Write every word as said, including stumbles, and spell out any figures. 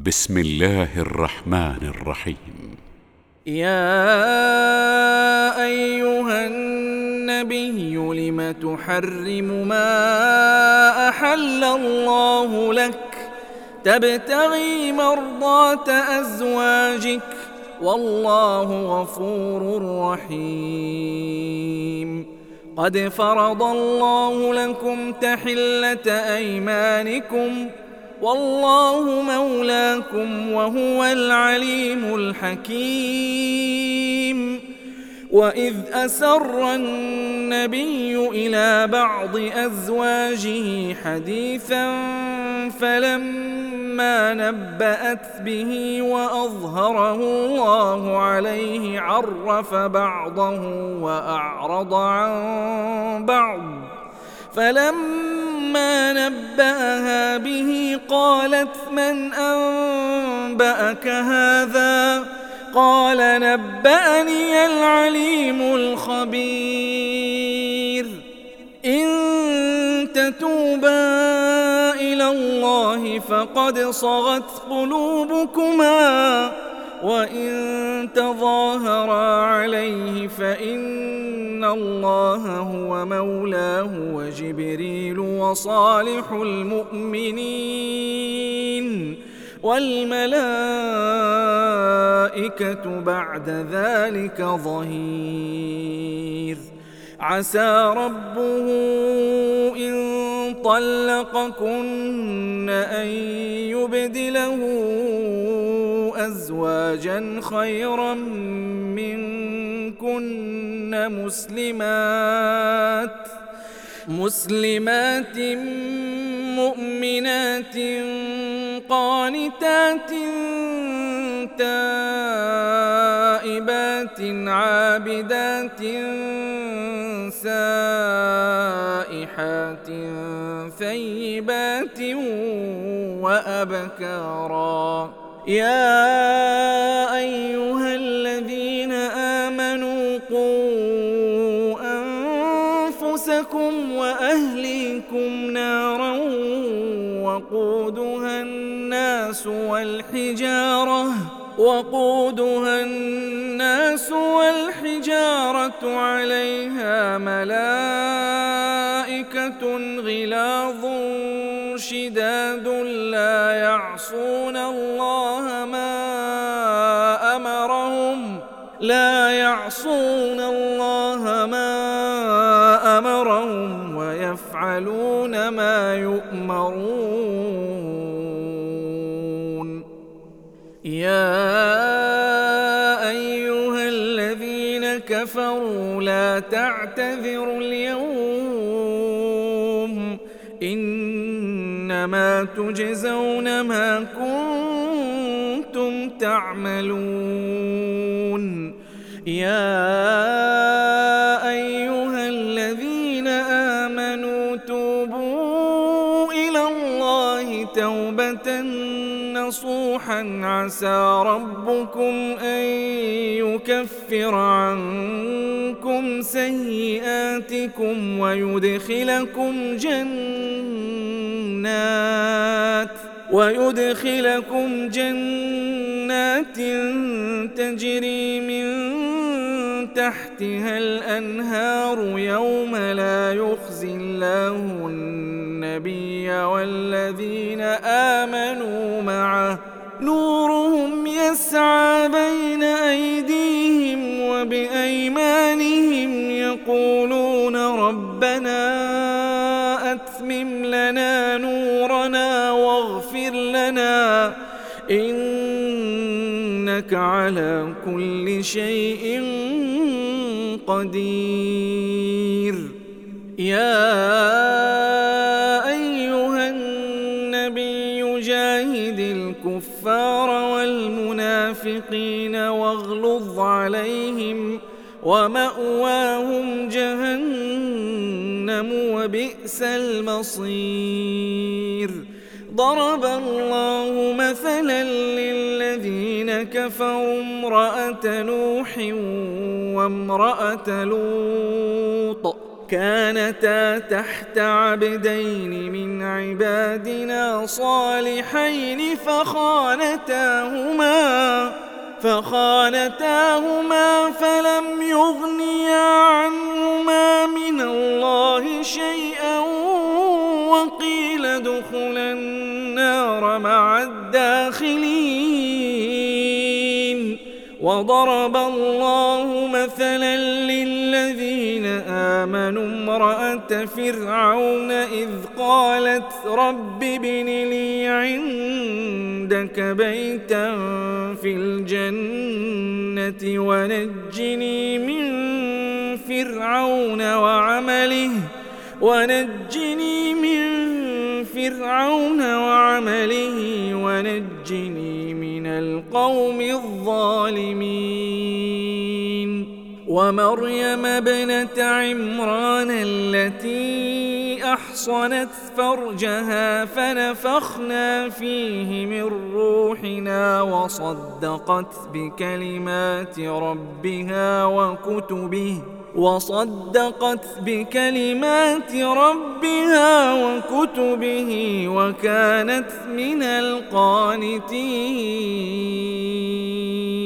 بسم الله الرحمن الرحيم. يا أيها النبي لم تحرم ما أحل الله لك تبتغي مرضات أزواجك والله غفور رحيم. قد فرض الله لكم تحلة أيمانكم والله مولاكم وهو العليم الحكيم. وإذ أسر النبي إلى بعض أزواجه حديثا فلما نبأت به وأظهره الله عليه عرف بعضه وأعرض عن بعض، فلما نبأها به قالت من أنبأك هذا؟ قال نبأني العليم الخبير. إن تتوبا إلى الله فقد صغت قلوبكما وإن تظاهرا عليه فإن الله هو مولاه وجبريل وصالح المؤمنين والملائكة بعد ذلك ظهير. عسى ربه إن طلقكن أن يبدله أزواجا خيرا منكن مسلمات مسلمات مؤمنات قانتات تائبات عابدات سائحات ثيبات وأبكارا. يا أيها الذين آمنوا قوا أنفسكم وأهليكم نارا وقودها الناس والحجارة وقودها الناس والحجارة عليها ملائكة غلاظ شداد لا يعصون الله ما أمرهم لا يعصون الله ما أمرهم ويفعلون ما يؤمرون. يا أيها الذين كفروا لا تعتذروا اليوم إنما تجزون ما كنتم تعملون. يا أيها الذين آمنوا توبوا إلى الله توبة نصوحا عسى ربكم أن يكفر عنكم سيئاتكم ويدخلكم جنات ويدخلكم جنات تجري من تحتها الأنهار يوم لا يخزي الله النبي والذين آمنوا معه نورهم يسعى بين أيديهم وبأيمانهم يقولون ربنا أتمم لنا نورنا واغفر لنا إنك على كل شيء قدير. يا أيها النبي جاهد الكفار والمنافقين واغلظ عليهم ومأواهم جهنم وبئس المصير. ضرب الله مثلا للذين كفروا امرأة نوح وامرأة لوط كانتا تحت عبدين من عبادنا صالحين فخانتاهما فخانتاهما فلم يغنيا عنهما من الله شيئا وقيل ادخلا النار مع الداخلين. وضرب الله مثلا للذين آمنوا امرأة فرعون إذ قالت رب ابن لي عندك بيتا في الجنة ونجني من فرعون وعمله ونجني من فرعون وعمله ونجني من القوم الظالمين. ومريم ابنة عمران التي أحصنت فرجها فنفخنا فيه من روحنا وصدقت بكلمات ربها وكتبه وصدقت بكلمات ربها وكتبه وكانت من القانتين.